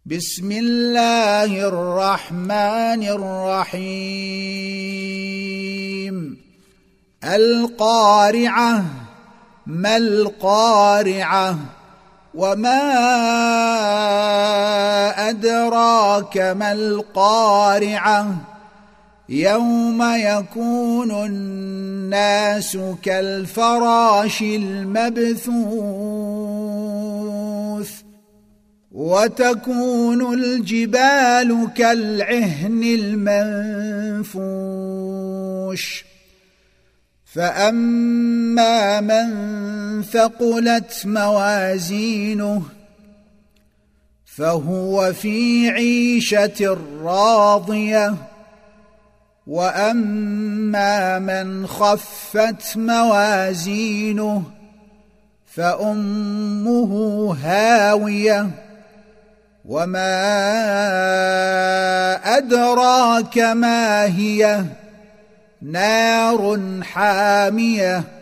بسم الله الرحمن الرحيم القارعة ما القارعة وما أدراك ما القارعة يوم يكون الناس كالفراش المبثوث وتكون الجبال كالعهن المنفوش فأما من ثقلت موازينه فهو في عيشة راضية وأما من خفت موازينه فأمه هاوية وما أدراك ما هي نار حامية